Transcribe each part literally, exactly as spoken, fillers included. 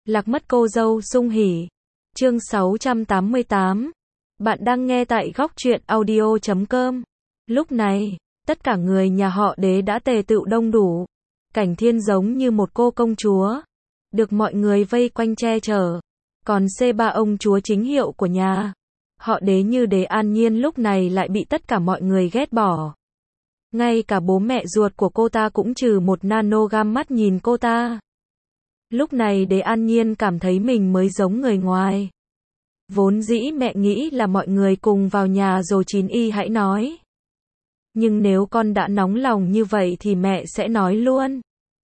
Lạc mất cô dâu sung hỉ. Chương sáu trăm tám mươi tám. Bạn đang nghe tại góc truyện audio chấm com. Lúc này, tất cả người nhà họ Đế đã tề tựu đông đủ. Cảnh Thiên giống như một cô công chúa, được mọi người vây quanh che chở. Còn C ba ông chúa chính hiệu của nhà họ Đế như Đế An Nhiên lúc này lại bị tất cả mọi người ghét bỏ. Ngay cả bố mẹ ruột của cô ta cũng trừ một nano gam mắt nhìn cô ta. Lúc này Đế An Nhiên cảm thấy mình mới giống người ngoài. Vốn dĩ mẹ nghĩ là mọi người cùng vào nhà rồi chín y hãy nói. Nhưng nếu con đã nóng lòng như vậy thì mẹ sẽ nói luôn.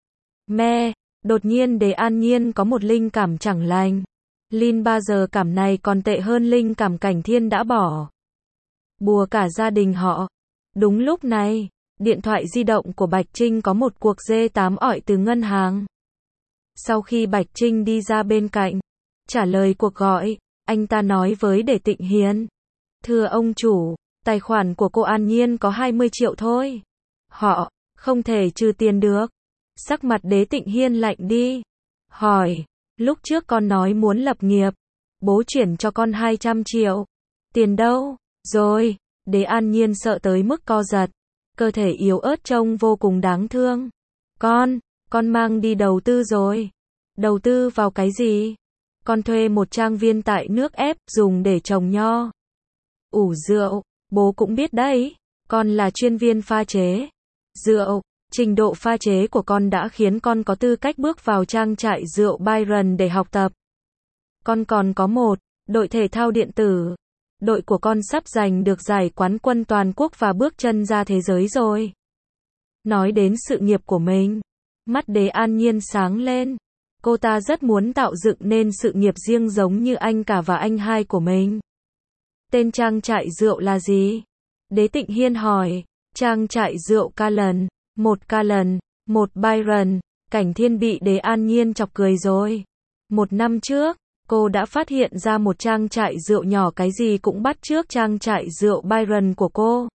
Mẹ, đột nhiên Đế An Nhiên có một linh cảm chẳng lành. Linh ba giờ cảm này còn tệ hơn linh cảm Cảnh Thiên đã bỏ bùa cả gia đình họ. Đúng lúc này, điện thoại di động của Bạch Trinh có một cuộc dê tám ỏi từ ngân hàng. Sau khi Bạch Trinh đi ra bên cạnh, trả lời cuộc gọi, anh ta nói với Đế Tịnh Hiên. Thưa ông chủ, tài khoản của cô An Nhiên có hai mươi triệu thôi. Họ không thể trừ tiền được. Sắc mặt Đế Tịnh Hiên lạnh đi. Hỏi, lúc trước con nói muốn lập nghiệp, bố chuyển cho con hai trăm triệu. Tiền đâu? Rồi, Đế An Nhiên sợ tới mức co giật. Cơ thể yếu ớt trông vô cùng đáng thương. Con, con mang đi đầu tư rồi. Đầu tư vào cái gì? Con thuê một trang viên tại nước ép dùng để trồng nho, ủ rượu. Bố cũng biết đấy, con là chuyên viên pha chế rượu. Trình độ pha chế của con đã khiến con có tư cách bước vào trang trại rượu Byron để học tập. Con còn có một đội thể thao điện tử. Đội của con sắp giành được giải quán quân toàn quốc và bước chân ra thế giới rồi. Nói đến sự nghiệp của mình, mắt Đế An Nhiên sáng lên. Cô ta rất muốn tạo dựng nên sự nghiệp riêng giống như anh cả và anh hai của mình. Tên trang trại rượu là gì? Đế Tịnh Hiên hỏi. Trang trại rượu Callen, một Callen, một Byron. Cảnh Thiên bị Đế An Nhiên chọc cười rồi. Một năm trước, cô đã phát hiện ra một trang trại rượu nhỏ cái gì cũng bắt chước trang trại rượu Byron của cô.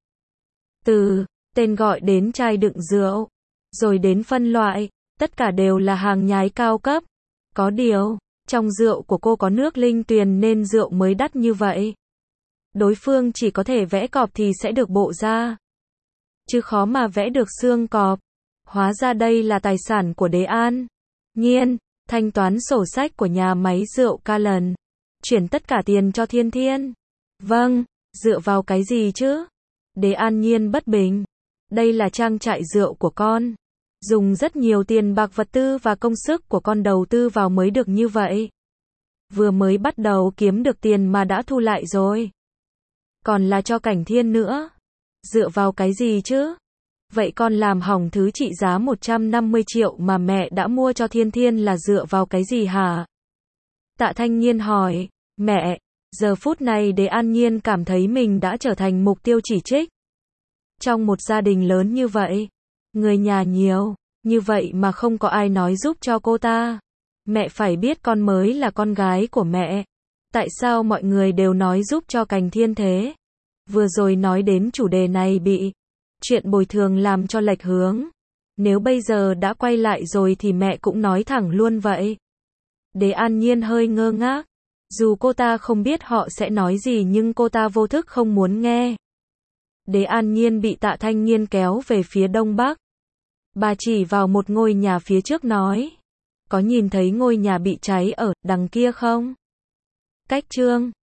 Từ tên gọi đến chai đựng rượu, rồi đến phân loại, tất cả đều là hàng nhái cao cấp. Có điều, trong rượu của cô có nước linh tuyền nên rượu mới đắt như vậy. Đối phương chỉ có thể vẽ cọp thì sẽ được bộ da, chứ khó mà vẽ được xương cọp. Hóa ra đây là tài sản của Đế An Nhiên. Thanh toán sổ sách của nhà máy rượu Callen. Chuyển tất cả tiền cho Thiên Thiên. Vâng, dựa vào cái gì chứ? Đế An Nhiên bất bình. Đây là trang trại rượu của con. Dùng rất nhiều tiền bạc vật tư và công sức của con đầu tư vào mới được như vậy. Vừa mới bắt đầu kiếm được tiền mà đã thu lại rồi. Còn là cho Cảnh Thiên nữa. Dựa vào cái gì chứ? Vậy con làm hỏng thứ trị giá một trăm năm mươi triệu mà mẹ đã mua cho Thiên Thiên là dựa vào cái gì hả? Tạ Thanh Nhiên hỏi. Mẹ, giờ phút này Đế An Nhiên cảm thấy mình đã trở thành mục tiêu chỉ trích. Trong một gia đình lớn như vậy, người nhà nhiều, như vậy mà không có ai nói giúp cho cô ta. Mẹ phải biết con mới là con gái của mẹ. Tại sao mọi người đều nói giúp cho Cảnh Thiên thế? Vừa rồi nói đến chủ đề này bị chuyện bồi thường làm cho lệch hướng. Nếu bây giờ đã quay lại rồi thì mẹ cũng nói thẳng luôn vậy. Đế An Nhiên hơi ngơ ngác. Dù cô ta không biết họ sẽ nói gì nhưng cô ta vô thức không muốn nghe. Đế An Nhiên bị Tạ Thanh Nhiên kéo về phía đông bắc. Bà chỉ vào một ngôi nhà phía trước nói. Có nhìn thấy ngôi nhà bị cháy ở đằng kia không? Cách chương